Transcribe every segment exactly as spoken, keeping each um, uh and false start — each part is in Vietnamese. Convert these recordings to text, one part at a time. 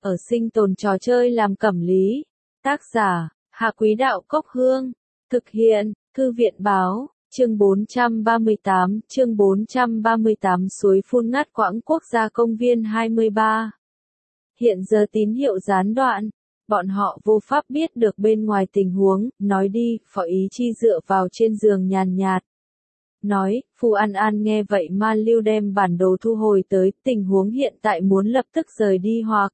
ở sinh tồn trò chơi làm cẩm lý. Tác giả, Hạ Quý Đạo Cốc Hương. Thực hiện, Thư viện Báo, chương bốn trăm ba mươi tám, chương bốn trăm ba mươi tám suối phun ngắt quãng quốc gia công viên hai mươi ba. Hiện giờ tín hiệu gián đoạn, bọn họ vô pháp biết được bên ngoài tình huống, nói đi, Phó Ý Chi dựa vào trên giường nhàn nhạt. Nói, Phù An An nghe vậy man lưu đem bản đồ thu hồi tới, tình huống hiện tại muốn lập tức rời đi hoặc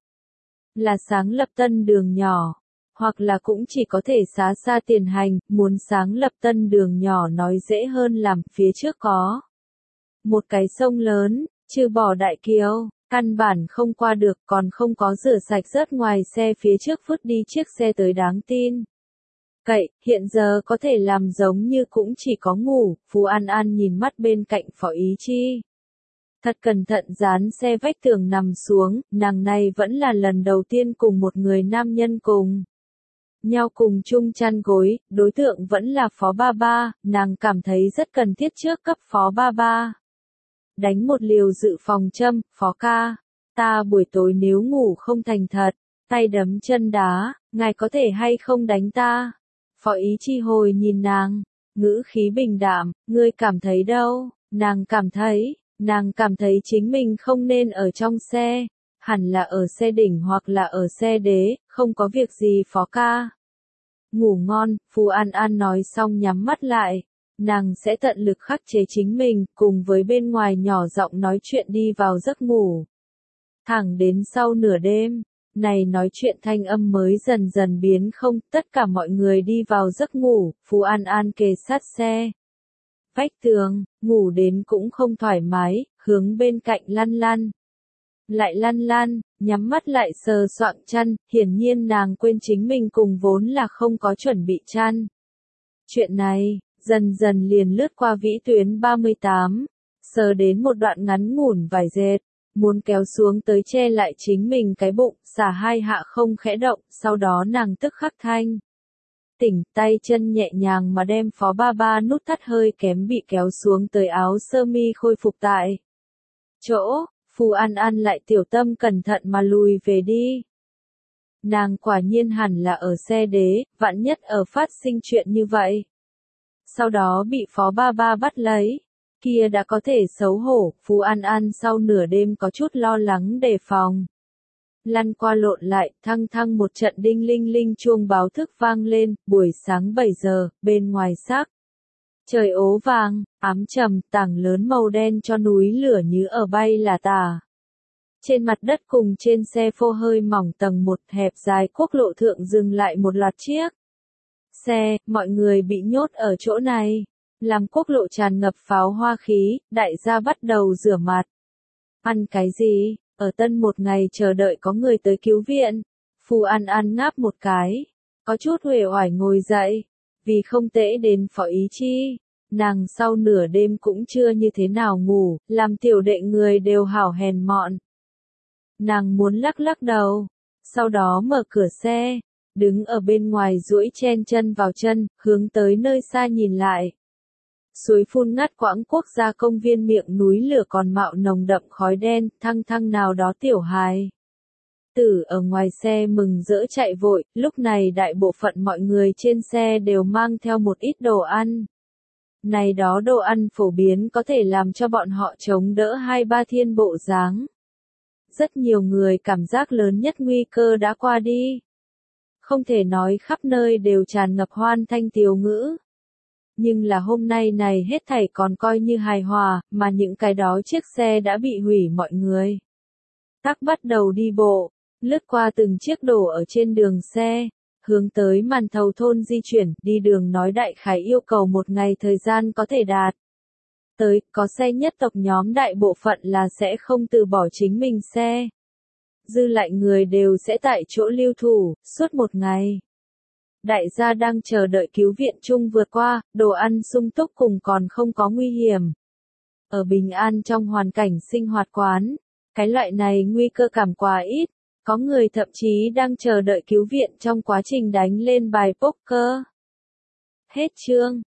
là sáng lập tân đường nhỏ, hoặc là cũng chỉ có thể xá xa tiền hành, muốn sáng lập tân đường nhỏ nói dễ hơn làm phía trước có một cái sông lớn, trừ bỏ đại kiều, căn bản không qua được còn không có rửa sạch rớt ngoài xe phía trước vứt đi chiếc xe tới đáng tin. Cậy, hiện giờ có thể làm giống như cũng chỉ có ngủ, Phù An An nhìn mắt bên cạnh Phó Ý Chi. Thật cẩn thận dán xe vách tường nằm xuống, nàng này vẫn là lần đầu tiên cùng một người nam nhân cùng nhau cùng chung chăn gối, đối tượng vẫn là Phó Ba Ba, nàng cảm thấy rất cần thiết trước cấp Phó Ba Ba. Đánh một liều dự phòng châm, Phó ca, ta buổi tối nếu ngủ không thành thật, tay đấm chân đá, ngài có thể hay không đánh ta? Phó Ý Chi hồi nhìn nàng, ngữ khí bình đạm, ngươi cảm thấy đâu? Nàng cảm thấy, nàng cảm thấy chính mình không nên ở trong xe, hẳn là ở xe đỉnh hoặc là ở xe đế, không có việc gì Phó ca. Ngủ ngon, Phù An An nói xong nhắm mắt lại, nàng sẽ tận lực khắc chế chính mình, cùng với bên ngoài nhỏ giọng nói chuyện đi vào giấc ngủ. Thẳng đến sau nửa đêm, này nói chuyện thanh âm mới dần dần biến không, tất cả mọi người đi vào giấc ngủ, Phù An An kề sát xe vách tường, ngủ đến cũng không thoải mái, hướng bên cạnh lăn lăn. Lại lăn lăn, nhắm mắt lại sờ soạng chăn, hiển nhiên nàng quên chính mình cùng vốn là không có chuẩn bị chăn. Chuyện này, dần dần liền lướt qua vĩ tuyến ba mươi tám, sờ đến một đoạn ngắn ngủn vải dệt, muốn kéo xuống tới che lại chính mình cái bụng, xả hai hạ không khẽ động, sau đó nàng tức khắc thanh. Tỉnh, tay chân nhẹ nhàng mà đem Phó Ba Ba nút thắt hơi kém bị kéo xuống tới áo sơ mi khôi phục tại chỗ, Phù An An lại tiểu tâm cẩn thận mà lùi về đi. Nàng quả nhiên hẳn là ở xe đế, vạn nhất ở phát sinh chuyện như vậy. Sau đó bị Phó Ba Ba bắt lấy, kia đã có thể xấu hổ, Phù An An sau nửa đêm có chút lo lắng đề phòng. Lăn qua lộn lại, thăng thăng một trận đinh linh linh chuông báo thức vang lên, buổi sáng bảy giờ, bên ngoài sắc. Trời ố vàng, ám trầm, tảng lớn màu đen cho núi lửa như ở bay là tà. Trên mặt đất cùng trên xe phô hơi mỏng tầng một hẹp dài quốc lộ thượng dừng lại một loạt chiếc xe, mọi người bị nhốt ở chỗ này. Làm quốc lộ tràn ngập pháo hoa khí, đại gia bắt đầu rửa mặt. Ăn cái gì? Ở tân một ngày chờ đợi có người tới cứu viện. Phù An An ngáp một cái, có chút uể oải ngồi dậy, vì không tễ đến Phó Ý Chi. Nàng sau nửa đêm cũng chưa như thế nào ngủ, làm tiểu đệ người đều hảo hèn mọn. Nàng muốn lắc lắc đầu, sau đó mở cửa xe, đứng ở bên ngoài duỗi chen chân vào chân, hướng tới nơi xa nhìn lại. Suối phun ngắt quãng quốc gia công viên miệng núi lửa còn mạo nồng đậm khói đen, thăng thăng nào đó tiểu hài tử ở ngoài xe mừng rỡ chạy vội, lúc này đại bộ phận mọi người trên xe đều mang theo một ít đồ ăn. Này đó đồ ăn phổ biến có thể làm cho bọn họ chống đỡ hai ba thiên bộ dáng. Rất nhiều người cảm giác lớn nhất nguy cơ đã qua đi. Không thể nói khắp nơi đều tràn ngập hoan thanh tiếu ngữ. Nhưng là hôm nay này hết thảy còn coi như hài hòa, mà những cái đó chiếc xe đã bị hủy mọi người. Tắc bắt đầu đi bộ, lướt qua từng chiếc đổ ở trên đường xe, hướng tới Màn Thầu thôn di chuyển, đi đường nói đại khái yêu cầu một ngày thời gian có thể đạt. Tới, có xe nhất tộc nhóm đại bộ phận là sẽ không từ bỏ chính mình xe. Dư lại người đều sẽ tại chỗ lưu thủ, suốt một ngày. Đại gia đang chờ đợi cứu viện chung vượt qua, đồ ăn sung túc cùng còn không có nguy hiểm. Ở bình an trong hoàn cảnh sinh hoạt quán, cái loại này nguy cơ cảm quá ít, có người thậm chí đang chờ đợi cứu viện trong quá trình đánh lên bài poker. Hết chương.